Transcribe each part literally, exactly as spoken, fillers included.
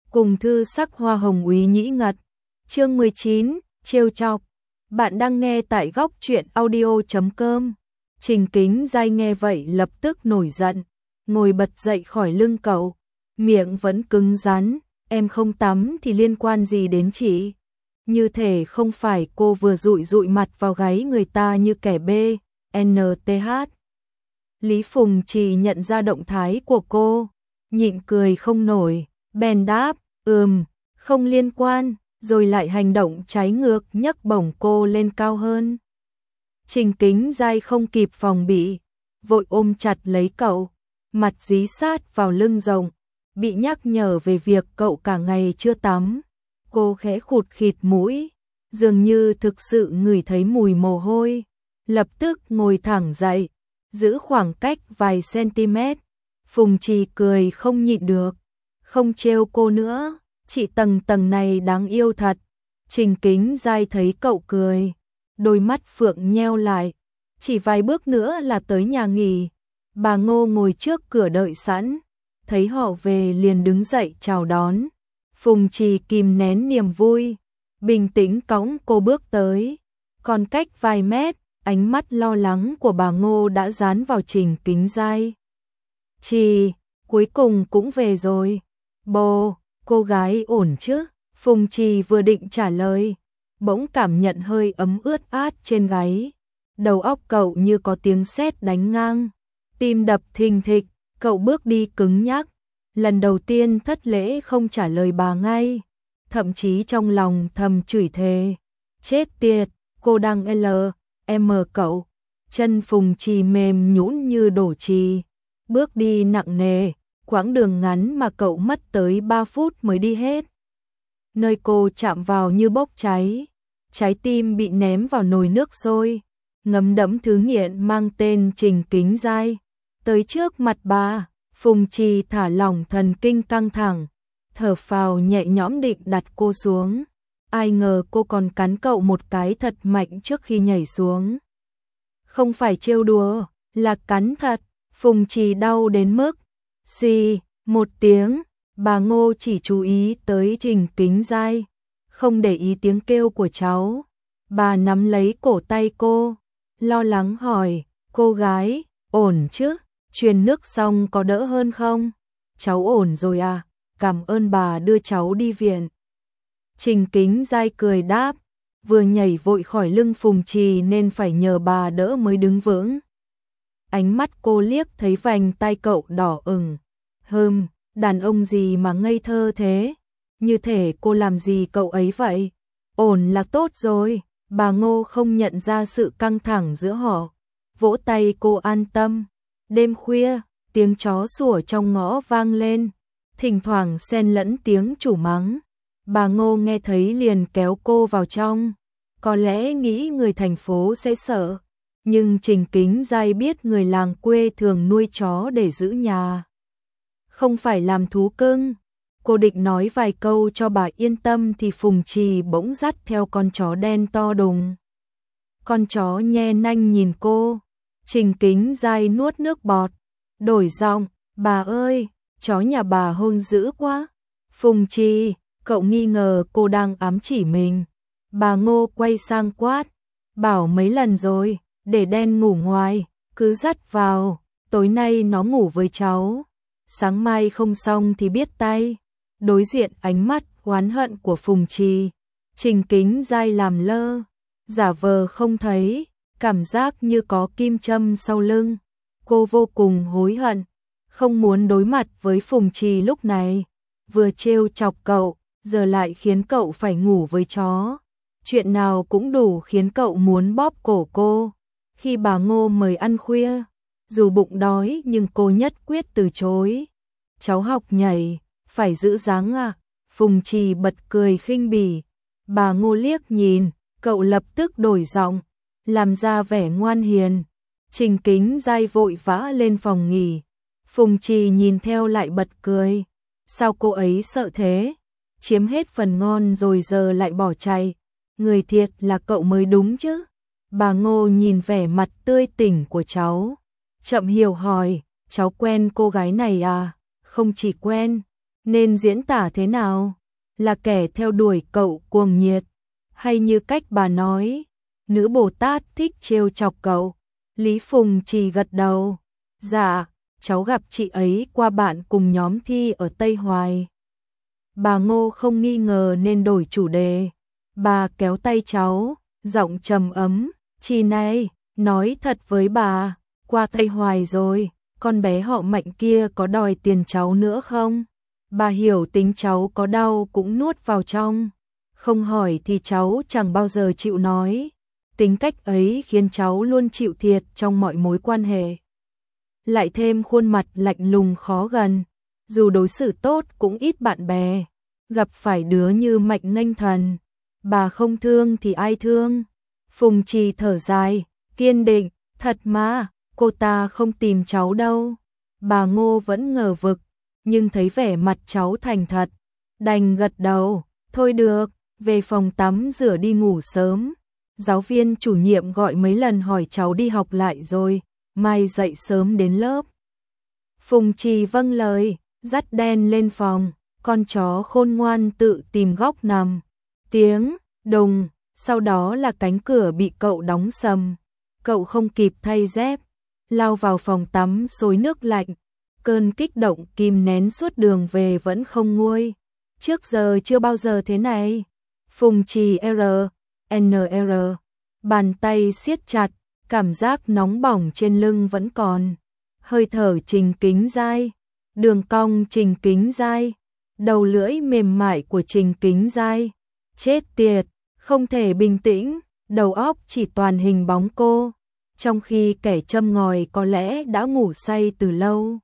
cùng thư sắc hoa hồng úy nhĩ ngật. Chương mười chín, trêu chọc. Bạn đang nghe tại góc truyện audio chấm com. Trình Kính Giai nghe vậy lập tức nổi giận, ngồi bật dậy khỏi lưng cậu, miệng vẫn cứng rắn, em không tắm thì liên quan gì đến chị? Như thể không phải cô vừa dụi dụi mặt vào gáy người ta như kẻ bê, en tê hát. Lý Phùng Trì nhận ra động thái của cô, nhịn cười không nổi, bèn đáp, ừm, không liên quan, rồi lại hành động trái ngược nhấc bổng cô lên cao hơn. Trình Kính Giai không kịp phòng bị, vội ôm chặt lấy cậu, mặt dí sát vào lưng rồng, bị nhắc nhở về việc cậu cả ngày chưa tắm. Cô khẽ khụt khịt mũi, dường như thực sự ngửi thấy mùi mồ hôi, lập tức ngồi thẳng dậy, giữ khoảng cách vài centimet. Phùng Trì cười không nhịn được, không trêu cô nữa, chị tầng tầng này đáng yêu thật. Trình Kính Giai thấy cậu cười, đôi mắt phượng nheo lại, chỉ vài bước nữa là tới nhà nghỉ. Bà Ngô ngồi trước cửa đợi sẵn, thấy họ về liền đứng dậy chào đón. Phùng Trì kìm nén niềm vui, bình tĩnh cõng cô bước tới, còn cách vài mét, ánh mắt lo lắng của bà Ngô đã dán vào Trình Kính Giai. Trì, cuối cùng cũng về rồi. Bồ, cô gái ổn chứ? Phùng Trì vừa định trả lời, bỗng cảm nhận hơi ấm ướt át trên gáy. Đầu óc cậu như có tiếng sét đánh ngang, tim đập thình thịch, cậu bước đi cứng nhắc. Lần đầu tiên thất lễ không trả lời bà ngay, thậm chí trong lòng thầm chửi thề. Chết tiệt, cô đang L, M cậu. Chân Phùng Trì mềm nhũn như đổ chì, bước đi nặng nề, quãng đường ngắn mà cậu mất tới ba phút mới đi hết. Nơi cô chạm vào như bốc cháy, trái tim bị ném vào nồi nước sôi, ngấm đẫm thứ nghiện mang tên Trình Kính Giai. Tới trước mặt bà, Phùng Trì thả lỏng thần kinh căng thẳng, thở phào nhẹ nhõm định đặt cô xuống. Ai ngờ cô còn cắn cậu một cái thật mạnh trước khi nhảy xuống. Không phải trêu đùa, là cắn thật. Phùng Trì đau đến mức xì một tiếng. Bà Ngô chỉ chú ý tới Trình Kính Giai, không để ý tiếng kêu của cháu. Bà nắm lấy cổ tay cô, lo lắng hỏi, cô gái, ổn chứ? Truyền nước xong có đỡ hơn không? Cháu ổn rồi à? Cảm ơn bà đưa cháu đi viện. Trình Kính Giai cười đáp, vừa nhảy vội khỏi lưng Phùng Trì nên phải nhờ bà đỡ mới đứng vững. Ánh mắt cô liếc thấy vành tay cậu đỏ ửng. Hừm, đàn ông gì mà ngây thơ thế? Như thể cô làm gì cậu ấy vậy? Ổn là tốt rồi. Bà Ngô không nhận ra sự căng thẳng giữa họ, vỗ tay cô an tâm. Đêm khuya, tiếng chó sủa trong ngõ vang lên, thỉnh thoảng xen lẫn tiếng chủ mắng. Bà Ngô nghe thấy liền kéo cô vào trong, có lẽ nghĩ người thành phố sẽ sợ, nhưng Trình Kính Giai biết người làng quê thường nuôi chó để giữ nhà, không phải làm thú cưng. Cô định nói vài câu cho bà yên tâm thì Phùng Trì bỗng dắt theo con chó đen to đùng. Con chó nhe nanh nhìn cô. Trình Kính Giai nuốt nước bọt, đổi giọng, bà ơi, chó nhà bà hung dữ quá. Phùng Trì, cậu nghi ngờ cô đang ám chỉ mình. Bà Ngô quay sang quát, bảo mấy lần rồi, để đen ngủ ngoài, cứ dắt vào, tối nay nó ngủ với cháu, sáng mai không xong thì biết tay. Đối diện ánh mắt oán hận của Phùng Trì, Trình Kính Giai làm lơ, giả vờ không thấy, cảm giác như có kim châm sau lưng. Cô vô cùng hối hận, không muốn đối mặt với Phùng Trì lúc này, vừa trêu chọc cậu, giờ lại khiến cậu phải ngủ với chó. Chuyện nào cũng đủ khiến cậu muốn bóp cổ cô. Khi bà Ngô mời ăn khuya, dù bụng đói nhưng cô nhất quyết từ chối. Cháu học nhảy, phải giữ dáng à? Phùng Trì bật cười khinh bỉ. Bà Ngô liếc nhìn, cậu lập tức đổi giọng, làm ra vẻ ngoan hiền. Trình Kính Giai vội vã lên phòng nghỉ. Phùng Trì nhìn theo lại bật cười. Sao cô ấy sợ thế? Chiếm hết phần ngon rồi giờ lại bỏ chạy. Người thiệt là cậu mới đúng chứ. Bà Ngô nhìn vẻ mặt tươi tỉnh của cháu, chậm hiểu hỏi, cháu quen cô gái này à? Không chỉ quen, Nên diễn tả thế nào? Là kẻ theo đuổi cậu cuồng nhiệt, hay như cách bà nói, nữ Bồ Tát thích trêu chọc cậu? Lý Phùng Trì gật đầu. Dạ, cháu gặp chị ấy qua bạn cùng nhóm thi ở Tây Hoài. Bà Ngô không nghi ngờ nên đổi chủ đề. Bà kéo tay cháu, giọng trầm ấm. Chị này, nói thật với bà, qua Tây Hoài rồi, con bé họ Mạnh kia có đòi tiền cháu nữa không? Bà hiểu tính cháu có đau cũng nuốt vào trong. Không hỏi thì cháu chẳng bao giờ chịu nói. Tính cách ấy khiến cháu luôn chịu thiệt trong mọi mối quan hệ. Lại thêm khuôn mặt lạnh lùng khó gần. Dù đối xử tốt cũng ít bạn bè. Gặp phải đứa như Mạnh Nghênh Thần, bà không thương thì ai thương? Phùng Trì thở dài, kiên định. Thật mà, cô ta không tìm cháu đâu. Bà Ngô vẫn ngờ vực, nhưng thấy vẻ mặt cháu thành thật, đành gật đầu. Thôi được, về phòng tắm rửa đi ngủ sớm. Giáo viên chủ nhiệm gọi mấy lần hỏi cháu đi học lại rồi, mai dậy sớm đến lớp. Phùng Trì vâng lời, dắt đen lên phòng, con chó khôn ngoan tự tìm góc nằm. Tiếng đùng, sau đó là cánh cửa bị cậu đóng sầm. Cậu không kịp thay dép, lao vào phòng tắm xối nước lạnh. Cơn kích động kìm nén suốt đường về vẫn không nguôi. Trước giờ chưa bao giờ thế này. Phùng Trì R, N R, bàn tay siết chặt, cảm giác nóng bỏng trên lưng vẫn còn. Hơi thở Trình Kính Giai, đường cong Trình Kính Giai, đầu lưỡi mềm mại của Trình Kính Giai. Chết tiệt, không thể bình tĩnh, đầu óc chỉ toàn hình bóng cô, trong khi kẻ châm ngòi có lẽ đã ngủ say từ lâu.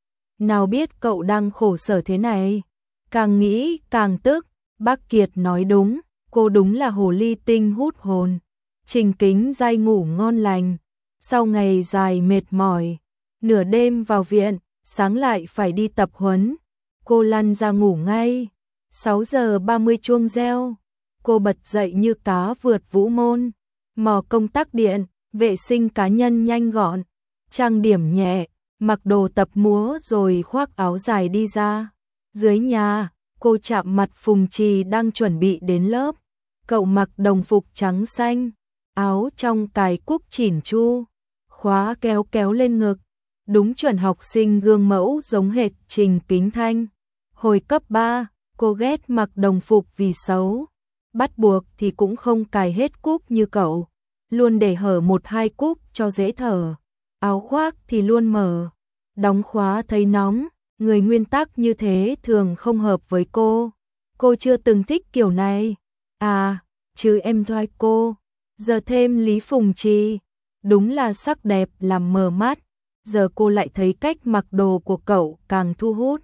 Nào biết cậu đang khổ sở thế này. Càng nghĩ càng tức. Bác Kiệt nói đúng, cô đúng là hồ ly tinh hút hồn. Trình Kính Giai ngủ ngon lành. Sau ngày dài mệt mỏi, nửa đêm vào viện, sáng lại phải đi tập huấn. Cô lăn ra ngủ ngay. sáu giờ ba mươi chuông reo. Cô bật dậy như cá vượt vũ môn. Mò công tắc điện, vệ sinh cá nhân nhanh gọn, trang điểm nhẹ, mặc đồ tập múa rồi khoác áo dài đi ra. Dưới nhà, cô chạm mặt Phùng Trì đang chuẩn bị đến lớp. Cậu mặc đồng phục trắng xanh, áo trong cài cúc chỉn chu, khóa kéo kéo lên ngực. Đúng chuẩn học sinh gương mẫu giống hệt Trình Kính Thanh. Hồi cấp ba, cô ghét mặc đồng phục vì xấu. Bắt buộc thì cũng không cài hết cúc như cậu, luôn để hở một hai cúc cho dễ thở. Áo khoác thì luôn mở, đóng khóa thấy nóng. Người nguyên tắc như thế thường không hợp với cô. Cô chưa từng thích kiểu này. À, chứ em thoai cô. Giờ thêm Lý Phùng Trì, đúng là sắc đẹp làm mờ mắt. Giờ cô lại thấy cách mặc đồ của cậu càng thu hút.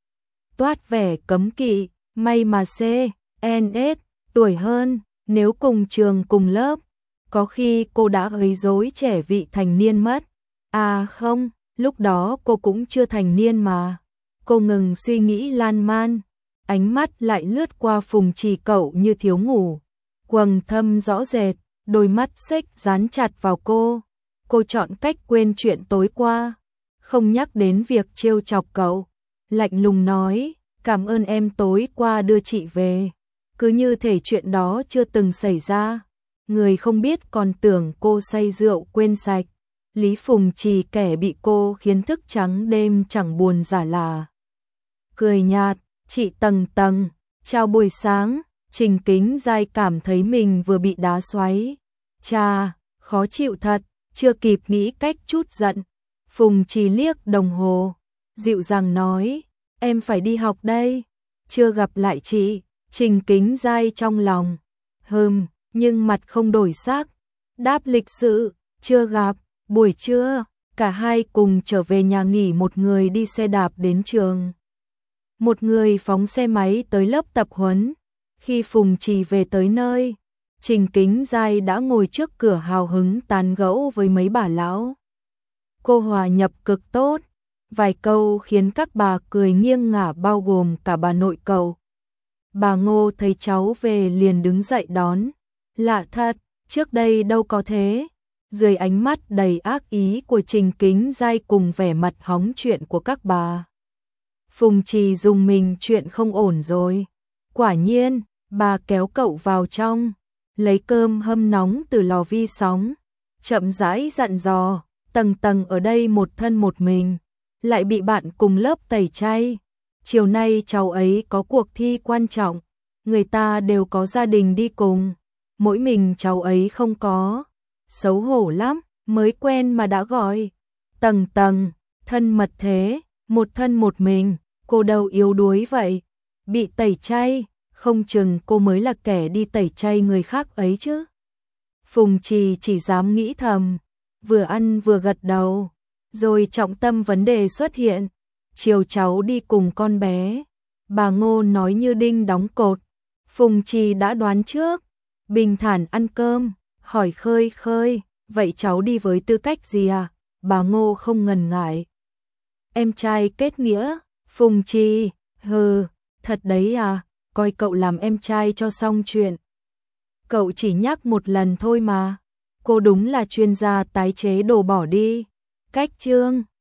Toát vẻ cấm kỵ, may mà C, N S, tuổi hơn, nếu cùng trường cùng lớp, có khi cô đã gây rối trẻ vị thành niên mất. À không, lúc đó cô cũng chưa thành niên mà. Cô ngừng suy nghĩ lan man, ánh mắt lại lướt qua Phùng Trì cậu như thiếu ngủ. Quầng thâm rõ rệt, đôi mắt xếch dán chặt vào cô. Cô chọn cách quên chuyện tối qua, không nhắc đến việc trêu chọc cậu. Lạnh lùng nói, cảm ơn em tối qua đưa chị về. Cứ như thể chuyện đó chưa từng xảy ra. Người không biết còn tưởng cô say rượu quên sạch. Lý Phùng Trì kẻ bị cô khiến thức trắng đêm chẳng buồn giả là. Cười nhạt, chị Tầng Tầng, chào buổi sáng. Trình Kính Giai cảm thấy mình vừa bị đá xoáy. Chà, khó chịu thật, chưa kịp nghĩ cách trút giận. Phùng Trì liếc đồng hồ, dịu dàng nói, em phải đi học đây. Chưa gặp lại chị. Trình Kính Giai trong lòng hừm, nhưng mặt không đổi sắc. Đáp lịch sự, chưa gặp. Buổi trưa, cả hai cùng trở về nhà nghỉ, một người đi xe đạp đến trường. Một người phóng xe máy tới lớp tập huấn. Khi Phùng Trì về tới nơi, Trình Kính Giai đã ngồi trước cửa hào hứng tán gẫu với mấy bà lão. Cô hòa nhập cực tốt, vài câu khiến các bà cười nghiêng ngả bao gồm cả bà nội cậu. Bà Ngô thấy cháu về liền đứng dậy đón. Lạ thật, trước đây đâu có thế. Dưới ánh mắt đầy ác ý của Trình Kính Giai cùng vẻ mặt hóng chuyện của các bà, Phùng Trì dùng mình, chuyện không ổn rồi. Quả nhiên, bà kéo cậu vào trong, lấy cơm hâm nóng từ lò vi sóng, chậm rãi dặn dò, tầng tầng ở đây một thân một mình, lại bị bạn cùng lớp tẩy chay. Chiều nay cháu ấy có cuộc thi quan trọng, người ta đều có gia đình đi cùng, mỗi mình cháu ấy không có. Xấu hổ lắm, mới quen mà đã gọi. Tầng tầng, thân mật thế, một thân một mình, cô đâu yếu đuối vậy. Bị tẩy chay, không chừng cô mới là kẻ đi tẩy chay người khác ấy chứ. Phùng Trì chỉ dám nghĩ thầm, vừa ăn vừa gật đầu. Rồi trọng tâm vấn đề xuất hiện. Chiều cháu đi cùng con bé. Bà Ngô nói như đinh đóng cột. Phùng Trì đã đoán trước. Bình thản ăn cơm, hỏi khơi khơi, vậy cháu đi với tư cách gì à? Bà Ngô không ngần ngại. Em trai kết nghĩa. Phùng Trì, hừ, thật đấy à, coi cậu làm em trai cho xong chuyện. Cậu chỉ nhắc một lần thôi mà. Cô đúng là chuyên gia tái chế đồ bỏ đi. Cách chương